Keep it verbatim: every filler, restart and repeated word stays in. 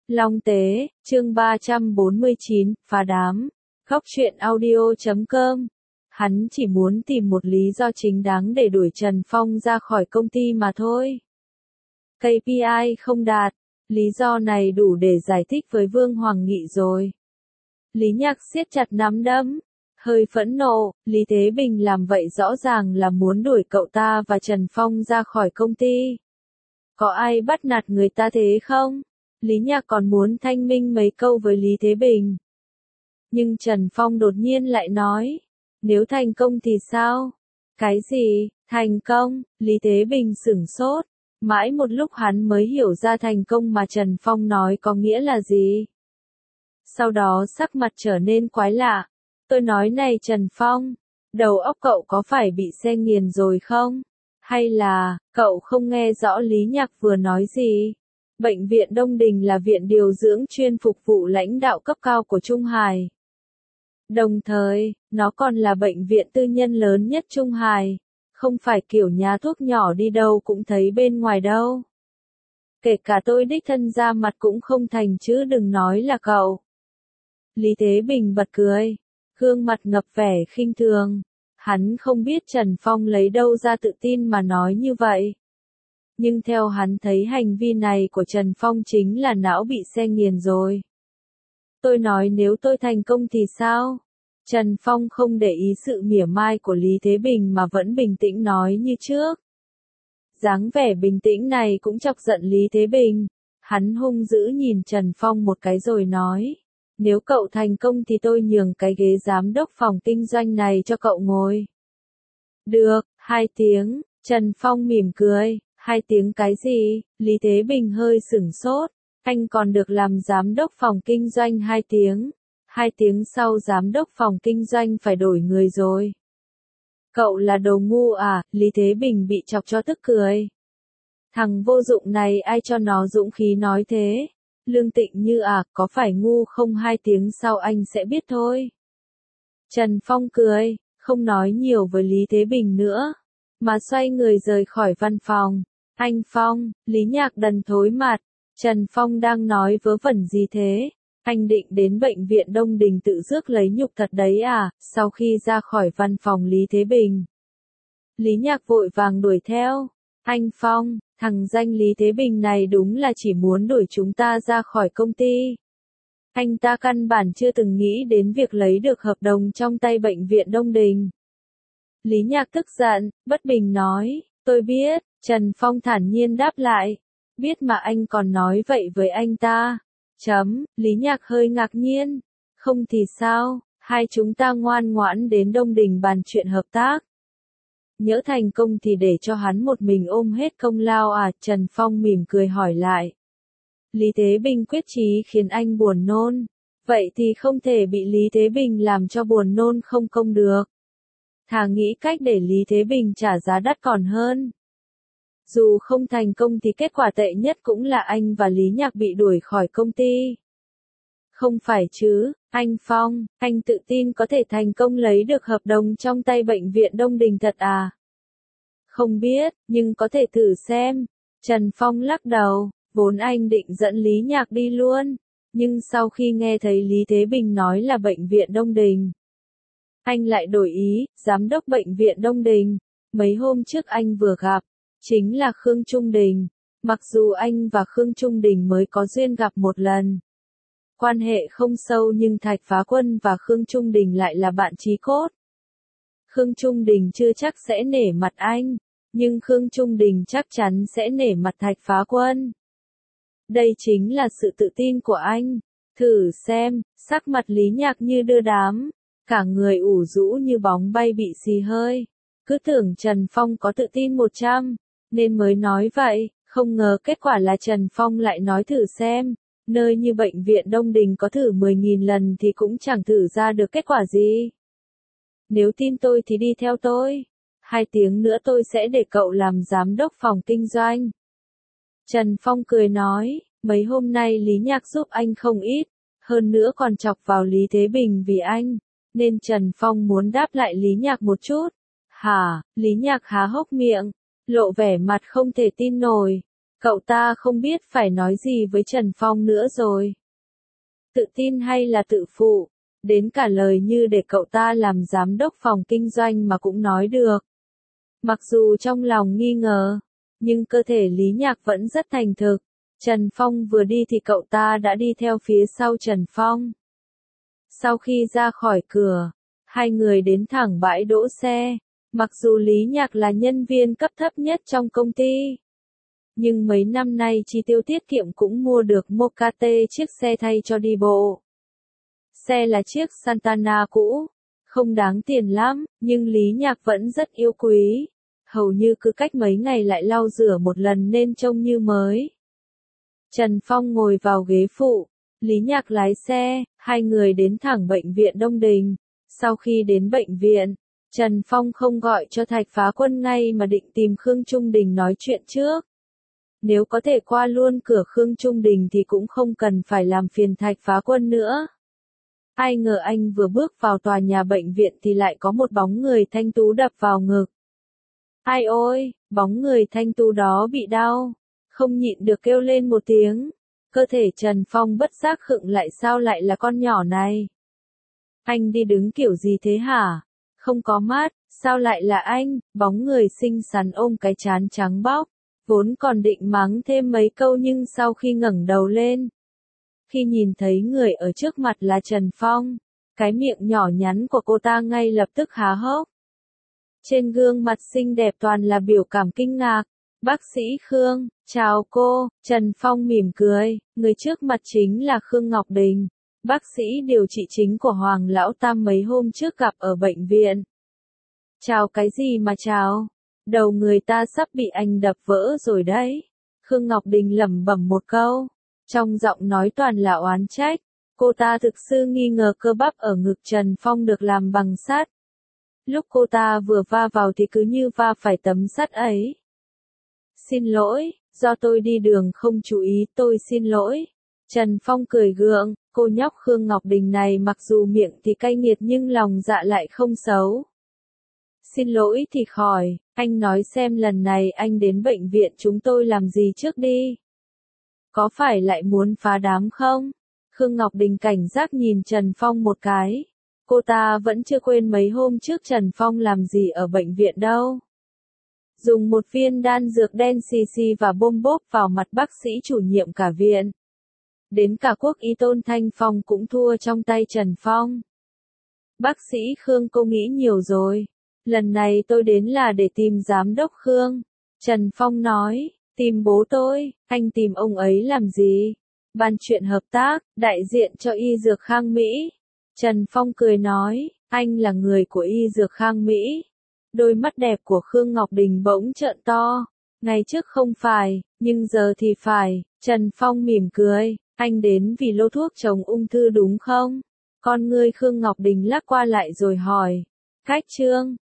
Long Tế, chương ba trăm bốn mươi chín, phá đám. Góc truyện audio chấm com. Hắn chỉ muốn tìm một lý do chính đáng để đuổi Trần Phong ra khỏi công ty mà thôi. ca pê i không đạt, lý do này đủ để giải thích với Vương Hoàng Nghị rồi. Lý Nhạc siết chặt nắm đấm, hơi phẫn nộ, Lý Thế Bình làm vậy rõ ràng là muốn đuổi cậu ta và Trần Phong ra khỏi công ty. Có ai bắt nạt người ta thế không? Lý Nhạc còn muốn thanh minh mấy câu với Lý Thế Bình. Nhưng Trần Phong đột nhiên lại nói, nếu thành công thì sao? Cái gì, thành công? Lý Thế Bình sửng sốt, mãi một lúc hắn mới hiểu ra thành công mà Trần Phong nói có nghĩa là gì. Sau đó sắc mặt trở nên quái lạ. Tôi nói này Trần Phong, đầu óc cậu có phải bị xe nghiền rồi không? Hay là, cậu không nghe rõ Lý Nhạc vừa nói gì? Bệnh viện Đông Đình là viện điều dưỡng chuyên phục vụ lãnh đạo cấp cao của Trung Hải. Đồng thời, nó còn là bệnh viện tư nhân lớn nhất Trung Hải. Không phải kiểu nhà thuốc nhỏ đi đâu cũng thấy bên ngoài đâu. Kể cả tôi đích thân ra mặt cũng không thành chứ đừng nói là cậu. Lý Thế Bình bật cười, gương mặt ngập vẻ khinh thường. Hắn không biết Trần Phong lấy đâu ra tự tin mà nói như vậy. Nhưng theo hắn thấy hành vi này của Trần Phong chính là não bị xe nghiền rồi. Tôi nói nếu tôi thành công thì sao? Trần Phong không để ý sự mỉa mai của Lý Thế Bình mà vẫn bình tĩnh nói như trước. Dáng vẻ bình tĩnh này cũng chọc giận Lý Thế Bình. Hắn hung dữ nhìn Trần Phong một cái rồi nói. Nếu cậu thành công thì tôi nhường cái ghế giám đốc phòng kinh doanh này cho cậu ngồi. Được, hai tiếng, Trần Phong mỉm cười. Hai tiếng cái gì? Lý Thế Bình hơi sửng sốt. Anh còn được làm giám đốc phòng kinh doanh hai tiếng. Hai tiếng sau giám đốc phòng kinh doanh phải đổi người rồi. Cậu là đồ ngu à? Lý Thế Bình bị chọc cho tức cười. Thằng vô dụng này ai cho nó dũng khí nói thế? Lương Tịnh Như à, có phải ngu không? Hai tiếng sau anh sẽ biết thôi. Trần Phong cười, không nói nhiều với Lý Thế Bình nữa, mà xoay người rời khỏi văn phòng. Anh Phong, Lý Nhạc đần thối mặt. Trần Phong đang nói vớ vẩn gì thế? Anh định đến bệnh viện Đông Đình tự rước lấy nhục thật đấy à? Sau khi ra khỏi văn phòng Lý Thế Bình, Lý Nhạc vội vàng đuổi theo. Anh Phong, thằng danh Lý Thế Bình này đúng là chỉ muốn đuổi chúng ta ra khỏi công ty. Anh ta căn bản chưa từng nghĩ đến việc lấy được hợp đồng trong tay bệnh viện Đông Đình. Lý Nhạc tức giận, bất bình nói, tôi biết. Trần Phong thản nhiên đáp lại, biết mà anh còn nói vậy với anh ta. Chấm, Lý Nhạc hơi ngạc nhiên, không thì sao, hai chúng ta ngoan ngoãn đến Đông Đình bàn chuyện hợp tác. Nhỡ thành công thì để cho hắn một mình ôm hết công lao à? Trần Phong mỉm cười hỏi lại. Lý Thế Bình quyết chí khiến anh buồn nôn, vậy thì không thể bị Lý Thế Bình làm cho buồn nôn không công được. Thà nghĩ cách để Lý Thế Bình trả giá đắt còn hơn. Dù không thành công thì kết quả tệ nhất cũng là anh và Lý Nhạc bị đuổi khỏi công ty. Không phải chứ, anh Phong, anh tự tin có thể thành công lấy được hợp đồng trong tay bệnh viện Đông Đình thật à? Không biết, nhưng có thể thử xem. Trần Phong lắc đầu, vốn anh định dẫn Lý Nhạc đi luôn. Nhưng sau khi nghe thấy Lý Thế Bình nói là bệnh viện Đông Đình, anh lại đổi ý. Giám đốc bệnh viện Đông Đình, mấy hôm trước anh vừa gặp, chính là Khương Trung Đình. Mặc dù anh và Khương Trung Đình mới có duyên gặp một lần, quan hệ không sâu, nhưng Thạch Phá Quân và Khương Trung Đình lại là bạn chí cốt. Khương Trung Đình chưa chắc sẽ nể mặt anh, nhưng Khương Trung Đình chắc chắn sẽ nể mặt Thạch Phá Quân. Đây chính là sự tự tin của anh. Thử xem, sắc mặt Lý Nhạc như đưa đám, cả người ủ rũ như bóng bay bị xì hơi. Cứ tưởng Trần Phong có tự tin một trăm, nên mới nói vậy, không ngờ kết quả là Trần Phong lại nói thử xem. Nơi như bệnh viện Đông Đình có thử mười nghìn lần thì cũng chẳng thử ra được kết quả gì. Nếu tin tôi thì đi theo tôi. Hai tiếng nữa tôi sẽ để cậu làm giám đốc phòng kinh doanh. Trần Phong cười nói, mấy hôm nay Lý Nhạc giúp anh không ít, hơn nữa còn chọc vào Lý Thế Bình vì anh, nên Trần Phong muốn đáp lại Lý Nhạc một chút. Hả? Lý Nhạc há hốc miệng, lộ vẻ mặt không thể tin nổi. Cậu ta không biết phải nói gì với Trần Phong nữa rồi. Tự tin hay là tự phụ, đến cả lời như để cậu ta làm giám đốc phòng kinh doanh mà cũng nói được. Mặc dù trong lòng nghi ngờ, nhưng cơ thể Lý Nhạc vẫn rất thành thực. Trần Phong vừa đi thì cậu ta đã đi theo phía sau Trần Phong. Sau khi ra khỏi cửa, hai người đến thẳng bãi đỗ xe. Mặc dù Lý Nhạc là nhân viên cấp thấp nhất trong công ty, nhưng mấy năm nay chi tiêu tiết kiệm cũng mua được Mokate chiếc xe thay cho đi bộ. Xe là chiếc Santana cũ, không đáng tiền lắm, nhưng Lý Nhạc vẫn rất yêu quý. Hầu như cứ cách mấy ngày lại lau rửa một lần nên trông như mới. Trần Phong ngồi vào ghế phụ, Lý Nhạc lái xe, hai người đến thẳng bệnh viện Đông Đình. Sau khi đến bệnh viện, Trần Phong không gọi cho Thạch Phá Quân ngay mà định tìm Khương Trung Đình nói chuyện trước. Nếu có thể qua luôn cửa Khương Trung Đình thì cũng không cần phải làm phiền Thạch Phá Quân nữa. Ai ngờ anh vừa bước vào tòa nhà bệnh viện thì lại có một bóng người thanh tú đập vào ngực. Ai ôi, bóng người thanh tú đó bị đau, không nhịn được kêu lên một tiếng. Cơ thể Trần Phong bất giác khựng lại, sao lại là con nhỏ này? Anh đi đứng kiểu gì thế hả? Không có mắt, sao lại là anh? Bóng người xinh xắn ôm cái trán trắng bóc, vốn còn định mắng thêm mấy câu nhưng sau khi ngẩng đầu lên, khi nhìn thấy người ở trước mặt là Trần Phong, cái miệng nhỏ nhắn của cô ta ngay lập tức há hốc. Trên gương mặt xinh đẹp toàn là biểu cảm kinh ngạc. Bác sĩ Khương, chào cô. Trần Phong mỉm cười, người trước mặt chính là Khương Ngọc Đình, bác sĩ điều trị chính của Hoàng Lão Tam mấy hôm trước gặp ở bệnh viện. Chào cái gì mà chào? Đầu người ta sắp bị anh đập vỡ rồi đấy. Khương Ngọc Đình lẩm bẩm một câu, trong giọng nói toàn là oán trách. Cô ta thực sự nghi ngờ cơ bắp ở ngực Trần Phong được làm bằng sắt. Lúc cô ta vừa va vào thì cứ như va phải tấm sắt ấy. Xin lỗi, do tôi đi đường không chú ý, tôi xin lỗi. Trần Phong cười gượng, cô nhóc Khương Ngọc Đình này mặc dù miệng thì cay nghiệt nhưng lòng dạ lại không xấu. Xin lỗi thì khỏi, anh nói xem lần này anh đến bệnh viện chúng tôi làm gì trước đi. Có phải lại muốn phá đám không? Khương Ngọc Đình cảnh giác nhìn Trần Phong một cái. Cô ta vẫn chưa quên mấy hôm trước Trần Phong làm gì ở bệnh viện đâu. Dùng một viên đan dược đen xì xì và bôm bốp vào mặt bác sĩ chủ nhiệm cả viện. Đến cả Quốc y Tôn Thanh Phong cũng thua trong tay Trần Phong. Bác sĩ Khương, cô nghĩ nhiều rồi. Lần này tôi đến là để tìm giám đốc Khương. Trần Phong nói, tìm bố tôi, anh tìm ông ấy làm gì? Bàn chuyện hợp tác, đại diện cho y dược Khang Mỹ. Trần Phong cười nói, anh là người của y dược Khang Mỹ. Đôi mắt đẹp của Khương Ngọc Đình bỗng trợn to. Ngày trước không phải, nhưng giờ thì phải. Trần Phong mỉm cười, anh đến vì lô thuốc chống ung thư đúng không? Con ngươi Khương Ngọc Đình lắc qua lại rồi hỏi. Cách Trương,